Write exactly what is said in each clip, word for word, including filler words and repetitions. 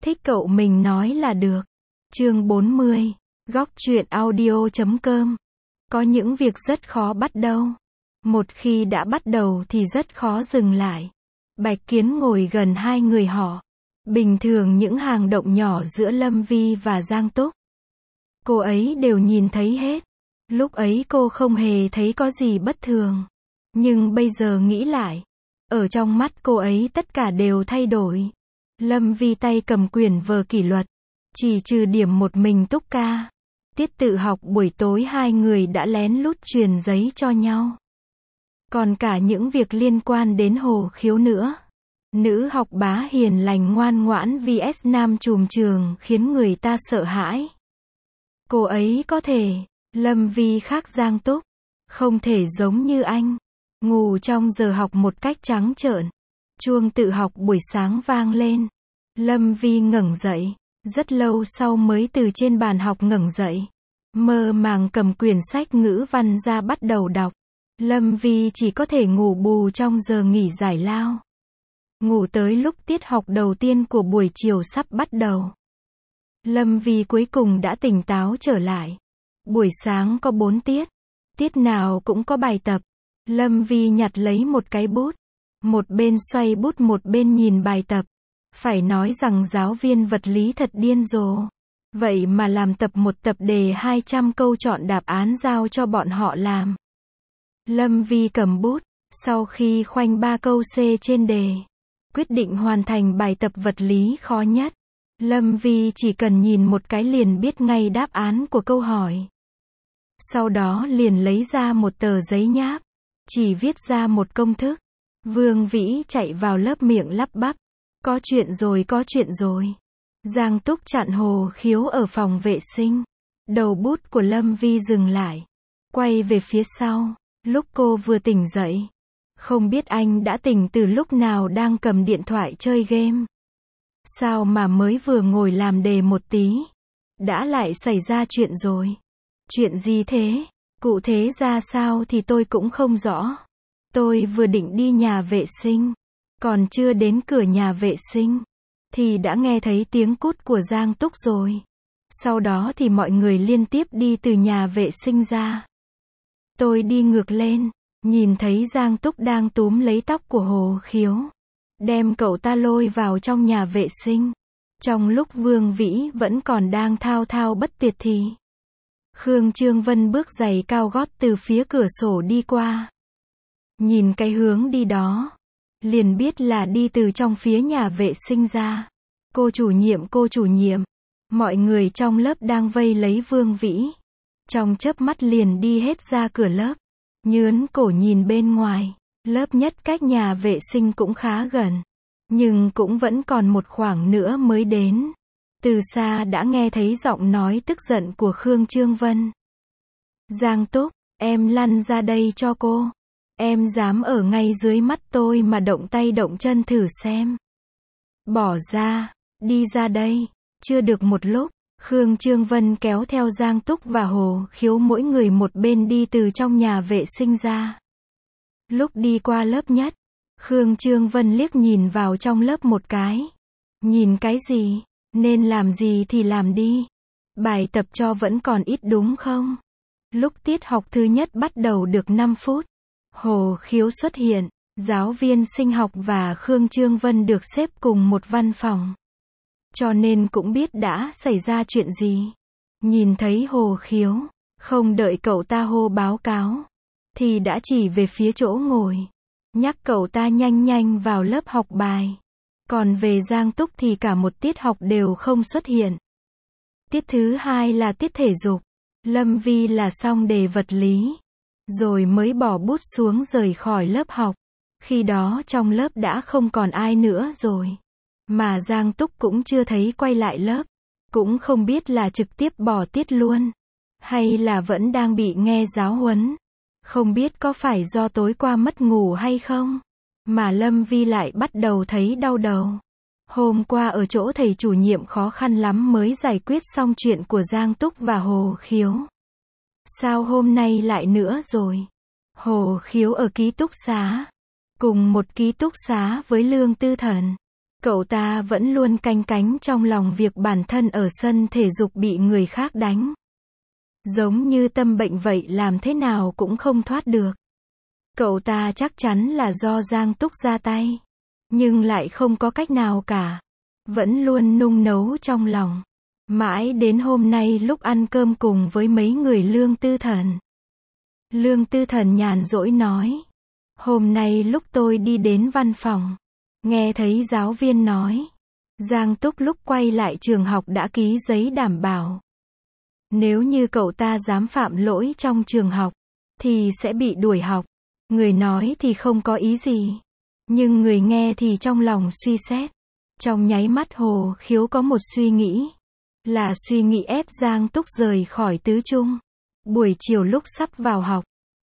thích cậu mình nói là được. Chương bốn mươi. Góc truyện audio chấm com. Có những việc rất khó bắt đầu. Một khi đã bắt đầu thì rất khó dừng lại. Bạch Kiến ngồi gần hai người họ. Bình thường những hang động nhỏ giữa Lâm Vi và Giang Túc, cô ấy đều nhìn thấy hết. Lúc ấy cô không hề thấy có gì bất thường. Nhưng bây giờ nghĩ lại, ở trong mắt cô ấy tất cả đều thay đổi. Lâm Vi tay cầm quyển vở kỷ luật, chỉ trừ điểm một mình Túc ca. Tiết tự học buổi tối hai người đã lén lút truyền giấy cho nhau. Còn cả những việc liên quan đến Hồ Khiếu nữa. Nữ học bá hiền lành ngoan ngoãn vs nam trùm trường khiến người ta sợ hãi. Cô ấy có thể, Lâm Vi khác Giang Túc, không thể giống như anh, ngủ trong giờ học một cách trắng trợn. Chuông tự học buổi sáng vang lên. Lâm Vi ngẩng dậy, rất lâu sau mới từ trên bàn học ngẩng dậy. Mơ màng cầm quyển sách ngữ văn ra bắt đầu đọc. Lâm Vi chỉ có thể ngủ bù trong giờ nghỉ giải lao. Ngủ tới lúc tiết học đầu tiên của buổi chiều sắp bắt đầu. Lâm Vi cuối cùng đã tỉnh táo trở lại. Buổi sáng có bốn tiết. Tiết nào cũng có bài tập. Lâm Vi nhặt lấy một cái bút. Một bên xoay bút một bên nhìn bài tập. Phải nói rằng giáo viên vật lý thật điên rồ. Vậy mà làm tập một tập đề hai trăm câu chọn đáp án giao cho bọn họ làm. Lâm Vi cầm bút, sau khi khoanh ba câu C trên đề, quyết định hoàn thành bài tập vật lý khó nhất. Lâm Vi chỉ cần nhìn một cái liền biết ngay đáp án của câu hỏi. Sau đó liền lấy ra một tờ giấy nháp, chỉ viết ra một công thức. Vương Vĩ chạy vào lớp miệng lắp bắp. Có chuyện rồi, có chuyện rồi. Giang Túc chặn Hồ Khiếu ở phòng vệ sinh. Đầu bút của Lâm Vi dừng lại, quay về phía sau. Lúc cô vừa tỉnh dậy, không biết anh đã tỉnh từ lúc nào đang cầm điện thoại chơi game. Sao mà mới vừa ngồi làm đề một tí, đã lại xảy ra chuyện rồi. Chuyện gì thế? Cụ thể ra sao thì tôi cũng không rõ. Tôi vừa định đi nhà vệ sinh, còn chưa đến cửa nhà vệ sinh, thì đã nghe thấy tiếng cút của Giang Túc rồi. Sau đó thì mọi người liên tiếp đi từ nhà vệ sinh ra. Tôi đi ngược lên, nhìn thấy Giang Túc đang túm lấy tóc của Hồ Khiếu, đem cậu ta lôi vào trong nhà vệ sinh. Trong lúc Vương Vĩ vẫn còn đang thao thao bất tuyệt thì Khương Trương Vân bước giày cao gót từ phía cửa sổ đi qua. Nhìn cái hướng đi đó, liền biết là đi từ trong phía nhà vệ sinh ra. Cô chủ nhiệm, cô chủ nhiệm. Mọi người trong lớp đang vây lấy Vương Vĩ. Trong chớp mắt liền đi hết ra cửa lớp. Nhớn cổ nhìn bên ngoài. Lớp nhất cách nhà vệ sinh cũng khá gần. Nhưng cũng vẫn còn một khoảng nữa mới đến. Từ xa đã nghe thấy giọng nói tức giận của Khương Trương Vân. Giang Túc, em lăn ra đây cho cô. Em dám ở ngay dưới mắt tôi mà động tay động chân thử xem. Bỏ ra, đi ra đây. Chưa được một lúc, Khương Trương Vân kéo theo Giang Túc và Hồ Khiếu mỗi người một bên đi từ trong nhà vệ sinh ra. Lúc đi qua lớp nhất, Khương Trương Vân liếc nhìn vào trong lớp một cái. Nhìn cái gì? Nên làm gì thì làm đi. Bài tập cho vẫn còn ít đúng không? Lúc tiết học thứ nhất bắt đầu được năm phút. Hồ Khiếu xuất hiện, giáo viên sinh học và Khương Trương Vân được xếp cùng một văn phòng. Cho nên cũng biết đã xảy ra chuyện gì. Nhìn thấy Hồ Khiếu, không đợi cậu ta hô báo cáo, thì đã chỉ về phía chỗ ngồi, nhắc cậu ta nhanh nhanh vào lớp học bài. Còn về Giang Túc thì cả một tiết học đều không xuất hiện. Tiết thứ hai là tiết thể dục. Lâm Vi là xong đề vật lý, rồi mới bỏ bút xuống rời khỏi lớp học. Khi đó trong lớp đã không còn ai nữa rồi. Mà Giang Túc cũng chưa thấy quay lại lớp. Cũng không biết là trực tiếp bỏ tiết luôn, hay là vẫn đang bị nghe giáo huấn. Không biết có phải do tối qua mất ngủ hay không, mà Lâm Vi lại bắt đầu thấy đau đầu. Hôm qua ở chỗ thầy chủ nhiệm khó khăn lắm mới giải quyết xong chuyện của Giang Túc và Hồ Khiếu. Sao hôm nay lại nữa rồi? Hồ Khiếu ở ký túc xá, cùng một ký túc xá với Lương Tư Thần. Cậu ta vẫn luôn canh cánh trong lòng việc bản thân ở sân thể dục bị người khác đánh. Giống như tâm bệnh vậy, làm thế nào cũng không thoát được. Cậu ta chắc chắn là do Giang Túc ra tay. Nhưng lại không có cách nào cả. Vẫn luôn nung nấu trong lòng. Mãi đến hôm nay lúc ăn cơm cùng với mấy người Lương Tư Thần. Lương Tư Thần nhàn rỗi nói. Hôm nay lúc tôi đi đến văn phòng, nghe thấy giáo viên nói, Giang Túc lúc quay lại trường học đã ký giấy đảm bảo. Nếu như cậu ta dám phạm lỗi trong trường học, thì sẽ bị đuổi học. Người nói thì không có ý gì. Nhưng người nghe thì trong lòng suy xét. Trong nháy mắt Hồ Khiếu có một suy nghĩ. Là suy nghĩ ép Giang Túc rời khỏi tứ trung. Buổi chiều lúc sắp vào học,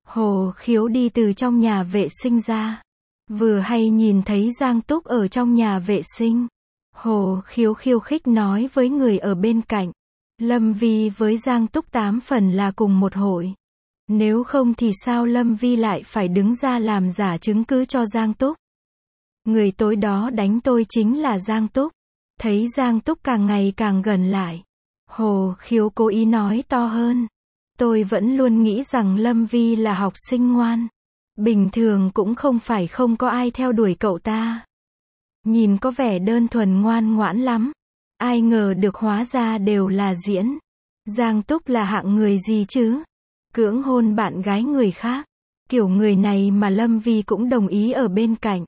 Hồ Khiếu đi từ trong nhà vệ sinh ra. Vừa hay nhìn thấy Giang Túc ở trong nhà vệ sinh. Hồ Khiếu khiêu khích nói với người ở bên cạnh. Lâm Vi với Giang Túc tám phần là cùng một hội. Nếu không thì sao Lâm Vi lại phải đứng ra làm giả chứng cứ cho Giang Túc. Người tối đó đánh tôi chính là Giang Túc. Thấy Giang Túc càng ngày càng gần lại, Hồ Khiếu cố ý nói to hơn. Tôi vẫn luôn nghĩ rằng Lâm Vi là học sinh ngoan. Bình thường cũng không phải không có ai theo đuổi cậu ta. Nhìn có vẻ đơn thuần ngoan ngoãn lắm. Ai ngờ được hóa ra đều là diễn. Giang Túc là hạng người gì chứ? Cưỡng hôn bạn gái người khác. Kiểu người này mà Lâm Vi cũng đồng ý ở bên cạnh.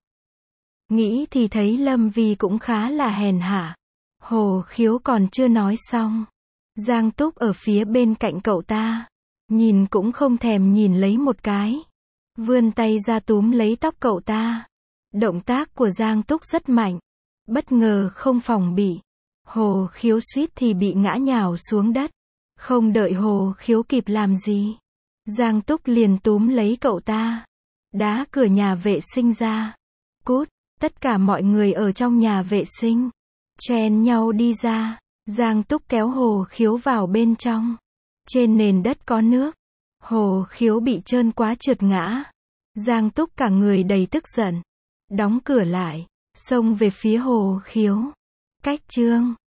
Nghĩ thì thấy Lâm Vi cũng khá là hèn hạ. Hồ Khiếu còn chưa nói xong. Giang Túc ở phía bên cạnh cậu ta. Nhìn cũng không thèm nhìn lấy một cái. Vươn tay ra túm lấy tóc cậu ta. Động tác của Giang Túc rất mạnh. Bất ngờ không phòng bị. Hồ Khiếu suýt thì bị ngã nhào xuống đất. Không đợi Hồ Khiếu kịp làm gì, Giang Túc liền túm lấy cậu ta. Đá cửa nhà vệ sinh ra. Cút, tất cả mọi người ở trong nhà vệ sinh chen nhau đi ra. Giang Túc kéo Hồ Khiếu vào bên trong. Trên nền đất có nước. Hồ Khiếu bị trơn quá trượt ngã. Giang Túc cả người đầy tức giận. Đóng cửa lại, xông về phía Hồ Khiếu. Cách chương